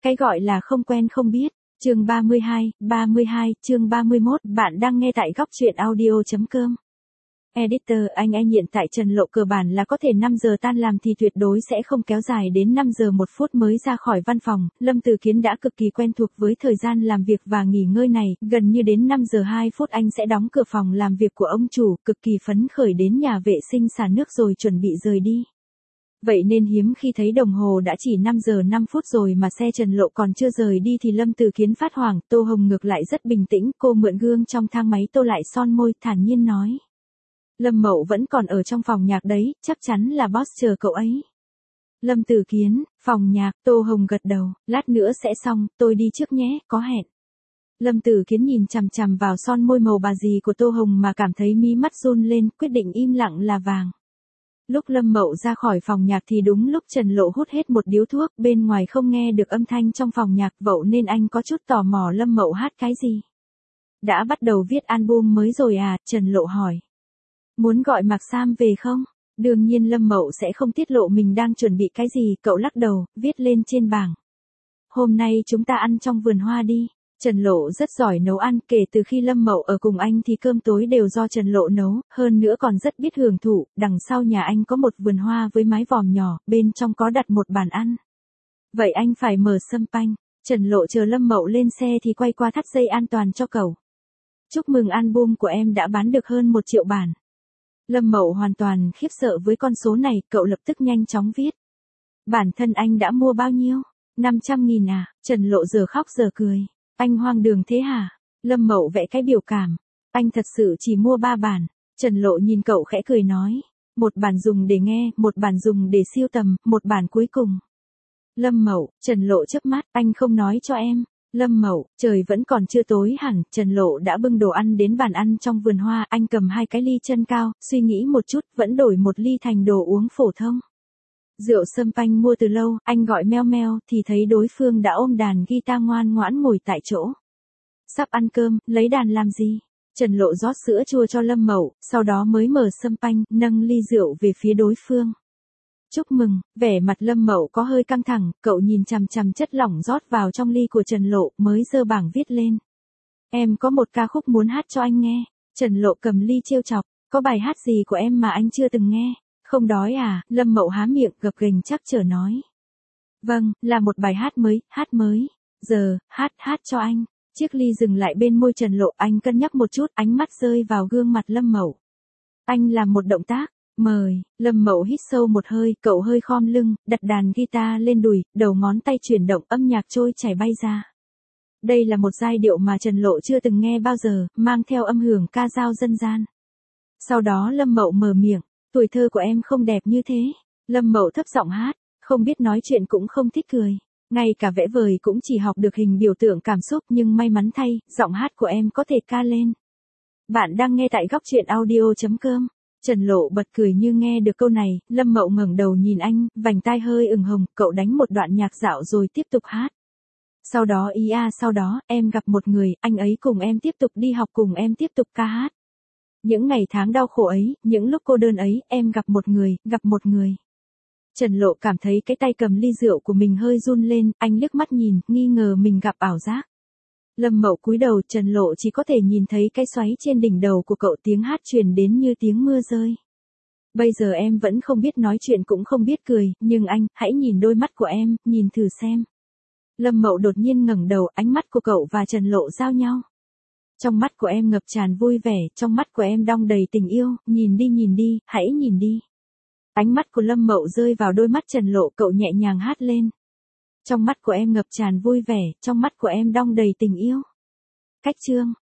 Cái gọi là không quen không biết. Chương 32, chương 31, bạn đang nghe tại góc truyện audio.com. Editor, anh hiện tại Trần Lộ cơ bản là có thể 5 giờ tan làm thì tuyệt đối sẽ không kéo dài đến 5 giờ 1 phút mới ra khỏi văn phòng. Lâm Từ Kiến đã cực kỳ quen thuộc với thời gian làm việc và nghỉ ngơi này, gần như đến 5 giờ 2 phút anh sẽ đóng cửa phòng làm việc của ông chủ, cực kỳ phấn khởi đến nhà vệ sinh xả nước rồi chuẩn bị rời đi. Vậy nên hiếm khi thấy đồng hồ đã chỉ 5 giờ 5 phút rồi mà xe Trần Lộ còn chưa rời đi thì Lâm Từ Kiến phát hoảng. Tô Hồng ngược lại rất bình tĩnh, cô mượn gương trong thang máy tô lại son môi, thản nhiên nói. Lâm Mậu vẫn còn ở trong phòng nhạc đấy, chắc chắn là boss chờ cậu ấy. Lâm Từ Kiến, phòng nhạc, Tô Hồng gật đầu, lát nữa sẽ xong, tôi đi trước nhé, có hẹn. Lâm Từ Kiến nhìn chằm chằm vào son môi màu bà dì của Tô Hồng mà cảm thấy mí mắt run lên, quyết định im lặng là vàng. Lúc Lâm Mậu ra khỏi phòng nhạc thì đúng lúc Trần Lộ hút hết một điếu thuốc, bên ngoài không nghe được âm thanh trong phòng nhạc vậy nên anh có chút tò mò Lâm Mậu hát cái gì. Đã bắt đầu viết album mới rồi à, Trần Lộ hỏi. Muốn gọi Mạc Sam về không? Đương nhiên Lâm Mậu sẽ không tiết lộ mình đang chuẩn bị cái gì, cậu lắc đầu, viết lên trên bảng. Hôm nay chúng ta ăn trong vườn hoa đi. Trần Lộ rất giỏi nấu ăn, kể từ khi Lâm Mậu ở cùng anh thì cơm tối đều do Trần Lộ nấu, hơn nữa còn rất biết hưởng thụ, đằng sau nhà anh có một vườn hoa với mái vòm nhỏ, bên trong có đặt một bàn ăn. Vậy anh phải mở sâm panh. Trần Lộ chờ Lâm Mậu lên xe thì quay qua thắt dây an toàn cho cậu. Chúc mừng album của em đã bán được hơn 1 triệu bản. Lâm Mậu hoàn toàn khiếp sợ với con số này, cậu lập tức nhanh chóng viết. Bản thân anh đã mua bao nhiêu? 500.000 à? Trần Lộ giờ khóc giờ cười. Anh hoang đường thế hả? Lâm Mậu vẽ cái biểu cảm. Anh thật sự chỉ mua 3 bản. Trần Lộ nhìn cậu khẽ cười nói. Một bản dùng để nghe, một bản dùng để siêu tầm, một bản cuối cùng. Lâm Mậu, Trần Lộ chớp mắt, anh không nói cho em. Lâm Mậu, trời vẫn còn chưa tối hẳn, Trần Lộ đã bưng đồ ăn đến bàn ăn trong vườn hoa, anh cầm 2 cái ly chân cao, suy nghĩ một chút, vẫn đổi 1 ly thành đồ uống phổ thông. Rượu sâm panh mua từ lâu, anh gọi meo meo thì thấy đối phương đã ôm đàn guitar ngoan ngoãn ngồi tại chỗ. Sắp ăn cơm, lấy đàn làm gì? Trần Lộ rót sữa chua cho Lâm Mậu, sau đó mới mở sâm panh, nâng ly rượu về phía đối phương. Chúc mừng, vẻ mặt Lâm Mậu có hơi căng thẳng, cậu nhìn chằm chằm chất lỏng rót vào trong ly của Trần Lộ, mới giơ bảng viết lên. Em có một ca khúc muốn hát cho anh nghe. Trần Lộ cầm ly trêu chọc, có bài hát gì của em mà anh chưa từng nghe? Không đói à? Lâm Mậu há miệng gập ghềnh chắc chở nói. Vâng, là một bài hát mới. Giờ, hát cho anh. Chiếc ly dừng lại bên môi Trần Lộ, anh cân nhắc một chút, ánh mắt rơi vào gương mặt Lâm Mậu. Anh làm một động tác. Mời, Lâm Mậu hít sâu một hơi, cậu hơi khom lưng, đặt đàn guitar lên đùi, đầu ngón tay chuyển động, âm nhạc trôi chảy bay ra. Đây là một giai điệu mà Trần Lộ chưa từng nghe bao giờ, mang theo âm hưởng ca dao dân gian. Sau đó Lâm Mậu mở miệng, tuổi thơ của em không đẹp như thế. Lâm Mậu thấp giọng hát, không biết nói chuyện cũng không thích cười. Ngay cả vẽ vời cũng chỉ học được hình biểu tượng cảm xúc nhưng may mắn thay, giọng hát của em có thể ca lên. Bạn đang nghe tại góc truyện audio.com. Trần Lộ bật cười như nghe được câu này, Lâm Mậu ngẩng đầu nhìn anh, vành tai hơi ửng hồng, cậu đánh một đoạn nhạc dạo rồi tiếp tục hát. Sau đó, em gặp một người, anh ấy cùng em tiếp tục đi học cùng em tiếp tục ca hát. Những ngày tháng đau khổ ấy, những lúc cô đơn ấy, em gặp một người. Trần Lộ cảm thấy cái tay cầm ly rượu của mình hơi run lên, anh liếc mắt nhìn, nghi ngờ mình gặp ảo giác. Lâm Mậu cúi đầu, Trần Lộ chỉ có thể nhìn thấy cái xoáy trên đỉnh đầu của cậu, tiếng hát truyền đến như tiếng mưa rơi. Bây giờ em vẫn không biết nói chuyện cũng không biết cười, nhưng anh, hãy nhìn đôi mắt của em, nhìn thử xem. Lâm Mậu đột nhiên ngẩng đầu, ánh mắt của cậu và Trần Lộ giao nhau. Trong mắt của em ngập tràn vui vẻ, trong mắt của em đong đầy tình yêu, nhìn đi, hãy nhìn đi. Ánh mắt của Lâm Mậu rơi vào đôi mắt Trần Lộ, cậu nhẹ nhàng hát lên. Trong mắt của em ngập tràn vui vẻ, trong mắt của em đong đầy tình yêu. Cách chương